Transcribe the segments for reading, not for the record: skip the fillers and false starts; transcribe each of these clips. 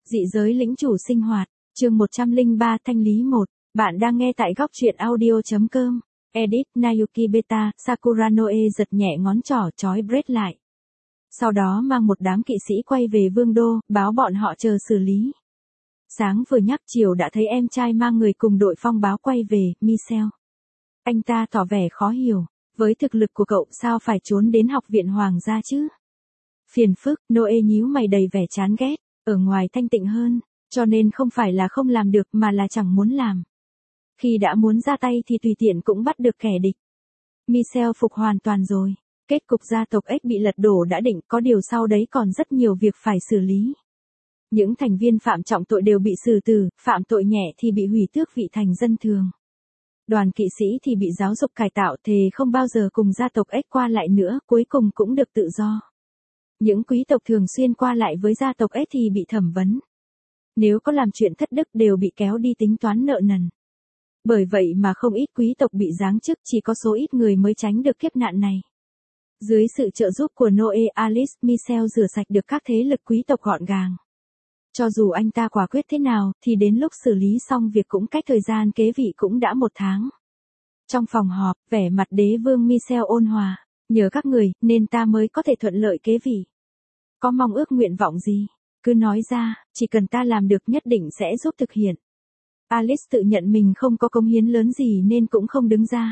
Dị giới lĩnh chủ sinh hoạt, chương 103 thanh lý 1. Bạn đang nghe tại góc truyện audio.com. Edit Nayuki Beta, Sakura Noe giật nhẹ ngón trỏ trói Brett lại. Sau đó mang một đám kỵ sĩ quay về vương đô, báo bọn họ chờ xử lý. Sáng vừa nhắc chiều đã thấy em trai mang người cùng đội phong báo quay về, Michel. Anh ta tỏ vẻ khó hiểu, với thực lực của cậu sao phải trốn đến học viện hoàng gia chứ? Phiền phức, Noe nhíu mày đầy vẻ chán ghét, ở ngoài thanh tịnh hơn, cho nên không phải là không làm được mà là chẳng muốn làm. Khi đã muốn ra tay thì tùy tiện cũng bắt được kẻ địch. Michel phục hoàn toàn rồi, kết cục gia tộc X bị lật đổ đã định, có điều sau đấy còn rất nhiều việc phải xử lý. Những thành viên phạm trọng tội đều bị xử tử, phạm tội nhẹ thì bị hủy tước vị thành dân thường. Đoàn kỵ sĩ thì bị giáo dục cải tạo thề không bao giờ cùng gia tộc X qua lại nữa, cuối cùng cũng được tự do. Những quý tộc thường xuyên qua lại với gia tộc S thì bị thẩm vấn. Nếu có làm chuyện thất đức đều bị kéo đi tính toán nợ nần. Bởi vậy mà không ít quý tộc bị giáng chức, chỉ có số ít người mới tránh được kiếp nạn này. Dưới sự trợ giúp của Noe, Alice, Michel rửa sạch được các thế lực quý tộc gọn gàng. Cho dù anh ta quả quyết thế nào, thì đến lúc xử lý xong việc cũng cách thời gian kế vị cũng đã 1 tháng. Trong phòng họp, vẻ mặt đế vương Michel ôn hòa. Nhờ các người, nên ta mới có thể thuận lợi kế vị. Có mong ước nguyện vọng gì? Cứ nói ra, chỉ cần ta làm được nhất định sẽ giúp thực hiện. Alice tự nhận mình không có cống hiến lớn gì nên cũng không đứng ra.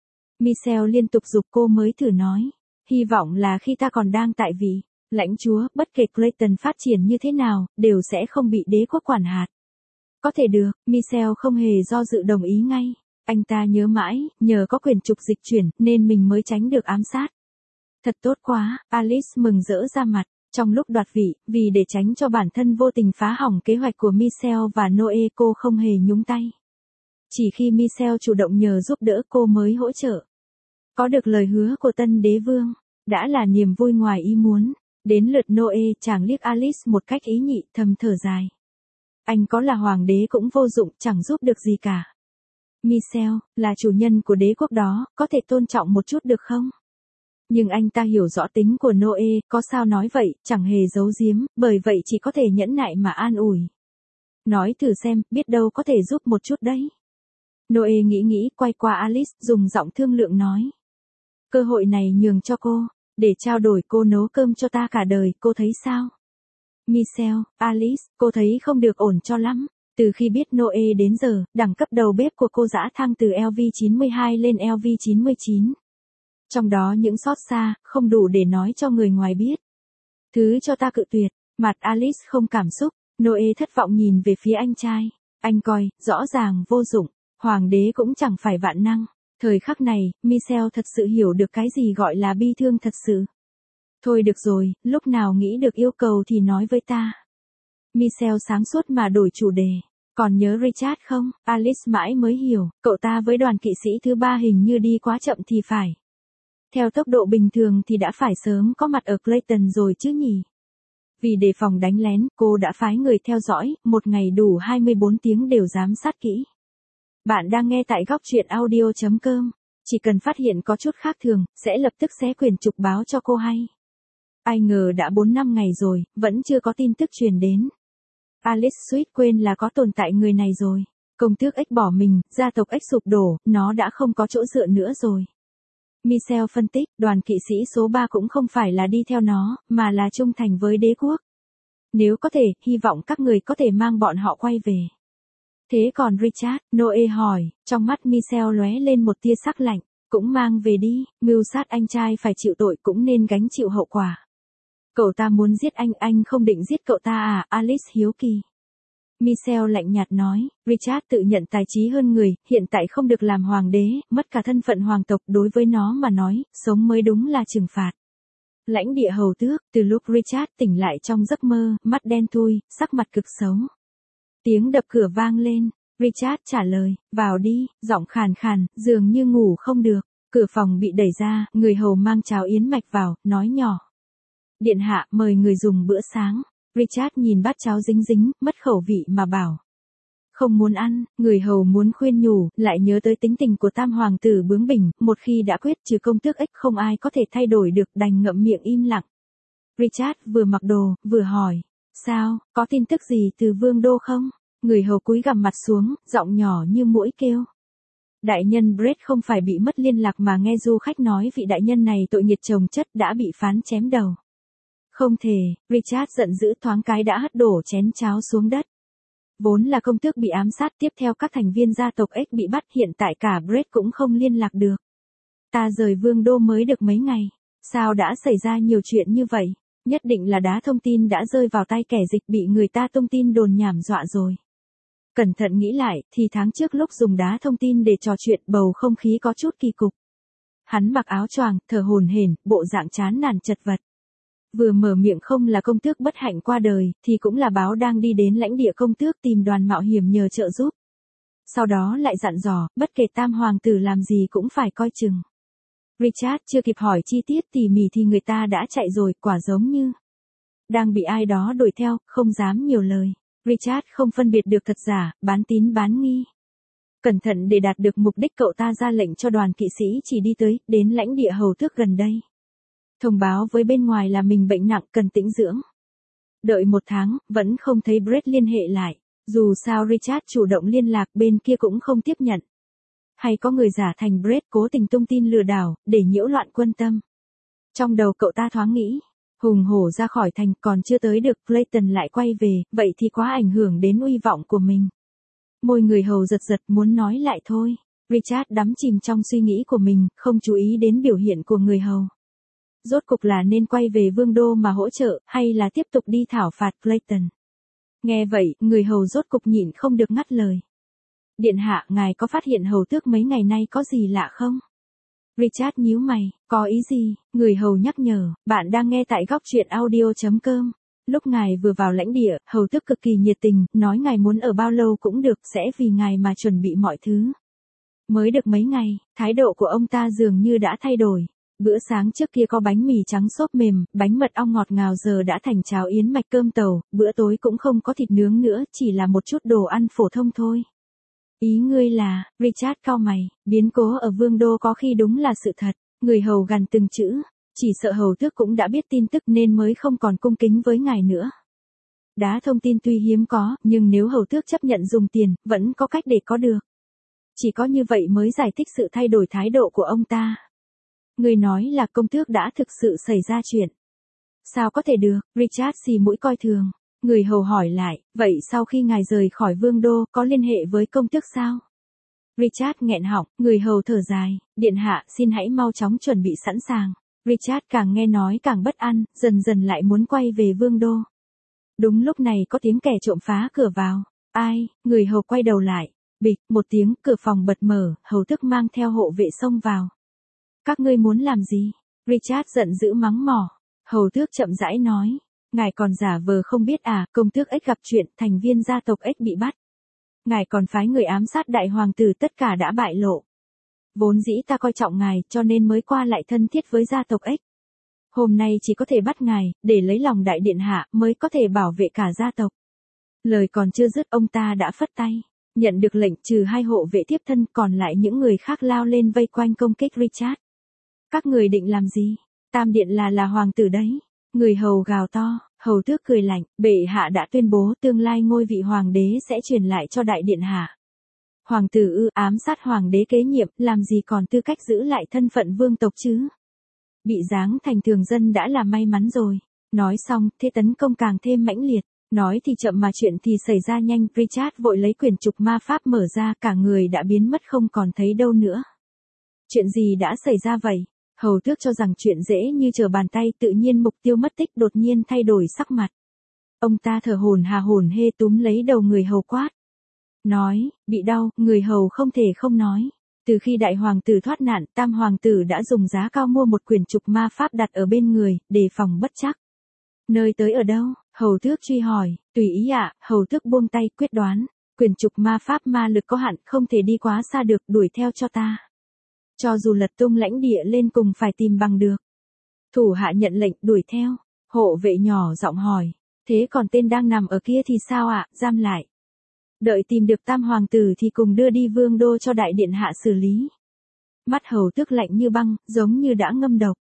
Michel liên tục giục cô mới thử nói. Hy vọng là khi ta còn đang tại vị, lãnh chúa, bất kể Clayton phát triển như thế nào, đều sẽ không bị đế quốc quản hạt. Có thể được, Michel không hề do dự đồng ý ngay. Anh ta nhớ mãi, nhờ có quyền trục dịch chuyển, nên mình mới tránh được ám sát. Thật tốt quá, Alice mừng rỡ ra mặt. Trong lúc đoạt vị, vì để tránh cho bản thân vô tình phá hỏng kế hoạch của Michel và Noe, cô không hề nhúng tay. Chỉ khi Michel chủ động nhờ giúp đỡ cô mới hỗ trợ. Có được lời hứa của tân đế vương, đã là niềm vui ngoài ý muốn. Đến lượt Noe, chàng liếc Alice một cách ý nhị, thầm thở dài. Anh có là hoàng đế cũng vô dụng, chẳng giúp được gì cả. Michel, là chủ nhân của đế quốc đó, có thể tôn trọng một chút được không? Nhưng anh ta hiểu rõ tính của Noe, có sao nói vậy, chẳng hề giấu giếm, bởi vậy chỉ có thể nhẫn nại mà an ủi. Nói thử xem, biết đâu có thể giúp một chút đấy. Noe nghĩ, quay qua Alice, dùng giọng thương lượng nói. Cơ hội này nhường cho cô, để trao đổi cô nấu cơm cho ta cả đời, cô thấy sao? Michel, Alice, cô thấy không được ổn cho lắm. Từ khi biết Noe đến giờ, đẳng cấp đầu bếp của cô dã thăng từ LV92 lên LV99. Trong đó những sót xa, không đủ để nói cho người ngoài biết. Thứ cho ta cự tuyệt, mặt Alice không cảm xúc, Noe thất vọng nhìn về phía anh trai. Anh coi, rõ ràng vô dụng, hoàng đế cũng chẳng phải vạn năng. Thời khắc này, Michel thật sự hiểu được cái gì gọi là bi thương thật sự. Thôi được rồi, lúc nào nghĩ được yêu cầu thì nói với ta. Michel sáng suốt mà đổi chủ đề. Còn nhớ Richard không? Alice mãi mới hiểu, cậu ta với đoàn kỵ sĩ thứ 3 hình như đi quá chậm thì phải. Theo tốc độ bình thường thì đã phải sớm có mặt ở Clayton rồi chứ nhỉ? Vì đề phòng đánh lén, cô đã phái người theo dõi, một ngày đủ 24 tiếng đều giám sát kỹ. Bạn đang nghe tại góc truyện audio.com. Chỉ cần phát hiện có chút khác thường, sẽ lập tức xé quyền trục báo cho cô hay. Ai ngờ đã 4 năm ngày rồi, vẫn chưa có tin tức truyền đến. Alice suýt quên là có tồn tại người này rồi. Công tước X bỏ mình, gia tộc X sụp đổ, nó đã không có chỗ dựa nữa rồi. Michel phân tích, đoàn kỵ sĩ số 3 cũng không phải là đi theo nó, mà là trung thành với đế quốc. Nếu có thể, hy vọng các người có thể mang bọn họ quay về. Thế còn Richard, Noe hỏi, trong mắt Michel lóe lên một tia sắc lạnh, cũng mang về đi, mưu sát anh trai phải chịu tội cũng nên gánh chịu hậu quả. Cậu ta muốn giết anh không định giết cậu ta à? Alice hiếu kỳ. Michel lạnh nhạt nói, Richard tự nhận tài trí hơn người, hiện tại không được làm hoàng đế, mất cả thân phận hoàng tộc, đối với nó mà nói, sống mới đúng là trừng phạt. Lãnh địa hầu tước, từ lúc Richard tỉnh lại trong giấc mơ, mắt đen thui, sắc mặt cực xấu. Tiếng đập cửa vang lên, Richard trả lời, vào đi, giọng khàn khàn, dường như ngủ không được. Cửa phòng bị đẩy ra, người hầu mang cháo yến mạch vào, nói nhỏ. Điện hạ mời người dùng bữa sáng. Richard nhìn bát cháo dính dính, mất khẩu vị mà bảo. Không muốn ăn, người hầu muốn khuyên nhủ, lại nhớ tới tính tình của tam hoàng tử bướng bỉnh, một khi đã quyết trừ công tước X không ai có thể thay đổi được, đành ngậm miệng im lặng. Richard vừa mặc đồ, vừa hỏi. Sao, có tin tức gì từ vương đô không? Người hầu cúi gằm mặt xuống, giọng nhỏ như muỗi kêu. Đại nhân Brett không phải bị mất liên lạc mà nghe du khách nói vị đại nhân này tội nghiệt chồng chất đã bị phán chém đầu. Không thể, Richard giận dữ thoáng cái đã hất đổ chén cháo xuống đất. Vốn là công tước bị ám sát, tiếp theo các thành viên gia tộc X bị bắt, hiện tại cả Brett cũng không liên lạc được. Ta rời vương đô mới được mấy ngày, sao đã xảy ra nhiều chuyện như vậy? Nhất định là đá thông tin đã rơi vào tay kẻ dịch, bị người ta tung tin đồn nhảm dọa rồi. Cẩn thận nghĩ lại, thì tháng trước lúc dùng đá thông tin để trò chuyện, bầu không khí có chút kỳ cục. Hắn mặc áo choàng, thở hổn hển, bộ dạng chán nản chật vật. Vừa mở miệng không là công tước bất hạnh qua đời, thì cũng là báo đang đi đến lãnh địa công tước tìm đoàn mạo hiểm nhờ trợ giúp. Sau đó lại dặn dò, bất kể tam hoàng tử làm gì cũng phải coi chừng. Richard chưa kịp hỏi chi tiết tỉ mỉ thì người ta đã chạy rồi, quả giống như đang bị ai đó đuổi theo, không dám nhiều lời. Richard không phân biệt được thật giả, bán tín bán nghi. Cẩn thận để đạt được mục đích, cậu ta ra lệnh cho đoàn kỵ sĩ chỉ đi đến lãnh địa hầu tước gần đây. Thông báo với bên ngoài là mình bệnh nặng cần tĩnh dưỡng. Đợi 1 tháng, vẫn không thấy Brett liên hệ lại. Dù sao Richard chủ động liên lạc, bên kia cũng không tiếp nhận. Hay có người giả thành Brett cố tình tung tin lừa đảo, để nhiễu loạn quân tâm. Trong đầu cậu ta thoáng nghĩ, hùng hổ ra khỏi thành còn chưa tới được, Clayton lại quay về, vậy thì quá ảnh hưởng đến uy vọng của mình. Môi người hầu giật giật muốn nói lại thôi. Richard đắm chìm trong suy nghĩ của mình, không chú ý đến biểu hiện của người hầu. Rốt cục là nên quay về vương đô mà hỗ trợ, hay là tiếp tục đi thảo phạt Clayton? Nghe vậy, người hầu rốt cục nhịn không được ngắt lời. Điện hạ, ngài có phát hiện hầu tước mấy ngày nay có gì lạ không? Richard nhíu mày, có ý gì? Người hầu nhắc nhở, bạn đang nghe tại góc truyện audio.com. Lúc ngài vừa vào lãnh địa, hầu tước cực kỳ nhiệt tình, nói ngài muốn ở bao lâu cũng được, sẽ vì ngài mà chuẩn bị mọi thứ. Mới được mấy ngày, thái độ của ông ta dường như đã thay đổi. Bữa sáng trước kia có bánh mì trắng xốp mềm, bánh mật ong ngọt ngào giờ đã thành cháo yến mạch cơm tàu, bữa tối cũng không có thịt nướng nữa, chỉ là một chút đồ ăn phổ thông thôi. Ý ngươi là, Richard cau mày, biến cố ở vương đô có khi đúng là sự thật, người hầu gằn từng chữ, chỉ sợ hầu tước cũng đã biết tin tức nên mới không còn cung kính với ngài nữa. Đá thông tin tuy hiếm có, nhưng nếu hầu tước chấp nhận dùng tiền, vẫn có cách để có được. Chỉ có như vậy mới giải thích sự thay đổi thái độ của ông ta. Người nói là công tước đã thực sự xảy ra chuyện. Sao có thể được, Richard xì mũi coi thường. Người hầu hỏi lại, vậy sau khi ngài rời khỏi vương đô, có liên hệ với công tước sao? Richard nghẹn họng, người hầu thở dài, điện hạ, xin hãy mau chóng chuẩn bị sẵn sàng. Richard càng nghe nói càng bất an, dần dần lại muốn quay về vương đô. Đúng lúc này có tiếng kẻ trộm phá cửa vào. Ai? Người hầu quay đầu lại. Bịch, một tiếng, cửa phòng bật mở, hầu tước mang theo hộ vệ xông vào. Các ngươi muốn làm gì? Richard giận dữ mắng mỏ. Hầu tước chậm rãi nói. Ngài còn giả vờ không biết à, công tước X gặp chuyện, thành viên gia tộc X bị bắt. Ngài còn phái người ám sát đại hoàng tử, tất cả đã bại lộ. Vốn dĩ ta coi trọng ngài, cho nên mới qua lại thân thiết với gia tộc X. Hôm nay chỉ có thể bắt ngài, để lấy lòng đại điện hạ, mới có thể bảo vệ cả gia tộc. Lời còn chưa dứt, ông ta đã phất tay. Nhận được lệnh, trừ 2 hộ vệ tiếp thân, còn lại những người khác lao lên vây quanh công kích Richard. Các người định làm gì? Tam điện là hoàng tử đấy. Người hầu gào to, hầu tước cười lạnh, bệ hạ đã tuyên bố tương lai ngôi vị hoàng đế sẽ truyền lại cho đại điện hạ. Hoàng tử ám sát hoàng đế kế nhiệm, làm gì còn tư cách giữ lại thân phận vương tộc chứ? Bị giáng thành thường dân đã là may mắn rồi. Nói xong, thế tấn công càng thêm mãnh liệt. Nói thì chậm mà chuyện thì xảy ra nhanh, Richard vội lấy quyển trục ma pháp mở ra, cả người đã biến mất không còn thấy đâu nữa. Chuyện gì đã xảy ra vậy? Hầu tước cho rằng chuyện dễ như trở bàn tay, tự nhiên mục tiêu mất tích đột nhiên thay đổi sắc mặt. Ông ta thở hổn hê túm lấy đầu người hầu quát. Nói, bị đau, người hầu không thể không nói. Từ khi đại hoàng tử thoát nạn, tam hoàng tử đã dùng giá cao mua một quyển trục ma pháp đặt ở bên người, đề phòng bất trắc. Nơi tới ở đâu? Hầu tước truy hỏi, tùy ý ạ, hầu tước buông tay quyết đoán. Quyển trục ma pháp ma lực có hạn, không thể đi quá xa được, đuổi theo cho ta. Cho dù lật tung lãnh địa lên cùng phải tìm bằng được. Thủ hạ nhận lệnh đuổi theo. Hộ vệ nhỏ giọng hỏi, thế còn tên đang nằm ở kia thì sao ạ, giam lại. Đợi tìm được tam hoàng tử thì cùng đưa đi vương đô cho đại điện hạ xử lý. Mắt hầu tước lạnh như băng, giống như đã ngâm độc.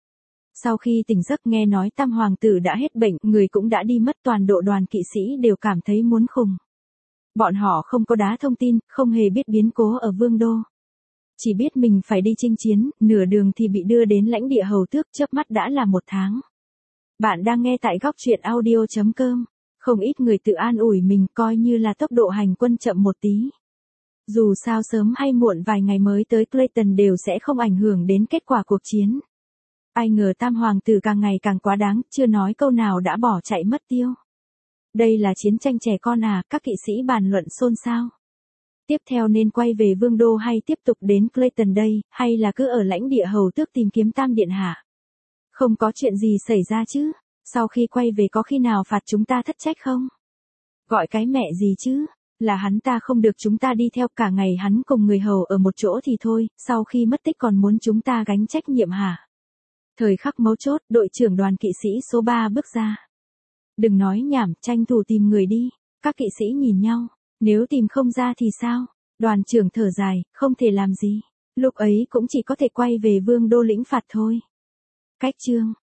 Sau khi tỉnh giấc nghe nói Tam hoàng tử đã hết bệnh, người cũng đã đi mất, toàn bộ đoàn kỵ sĩ đều cảm thấy muốn khùng. Bọn họ không có đá thông tin, không hề biết biến cố ở Vương đô. Chỉ biết mình phải đi chinh chiến, nửa đường thì bị đưa đến lãnh địa hầu tước, chớp mắt đã là 1 tháng. Bạn đang nghe tại góc truyện audio.com. Không ít người tự an ủi mình, coi như là tốc độ hành quân chậm một tí. Dù sao sớm hay muộn vài ngày mới tới Clayton đều sẽ không ảnh hưởng đến kết quả cuộc chiến. Ai ngờ Tam hoàng tử càng ngày càng quá đáng, chưa nói câu nào đã bỏ chạy mất tiêu. Đây là chiến tranh trẻ con à, các kỵ sĩ bàn luận xôn xao. Tiếp theo nên quay về Vương đô hay tiếp tục đến Clayton đây, hay là cứ ở lãnh địa hầu tước tìm kiếm Tam điện hạ? Không có chuyện gì xảy ra chứ? Sau khi quay về có khi nào phạt chúng ta thất trách không? Gọi cái mẹ gì chứ? Là hắn ta không được chúng ta đi theo, cả ngày hắn cùng người hầu ở một chỗ thì thôi, sau khi mất tích còn muốn chúng ta gánh trách nhiệm hả? Thời khắc mấu chốt, đội trưởng đoàn kỵ sĩ số 3 bước ra. Đừng nói nhảm, tranh thủ tìm người đi. Các kỵ sĩ nhìn nhau, nếu tìm không ra thì sao? Đoàn trưởng thở dài, không thể làm gì. Lúc ấy cũng chỉ có thể quay về Vương đô lĩnh phạt thôi. Cách chương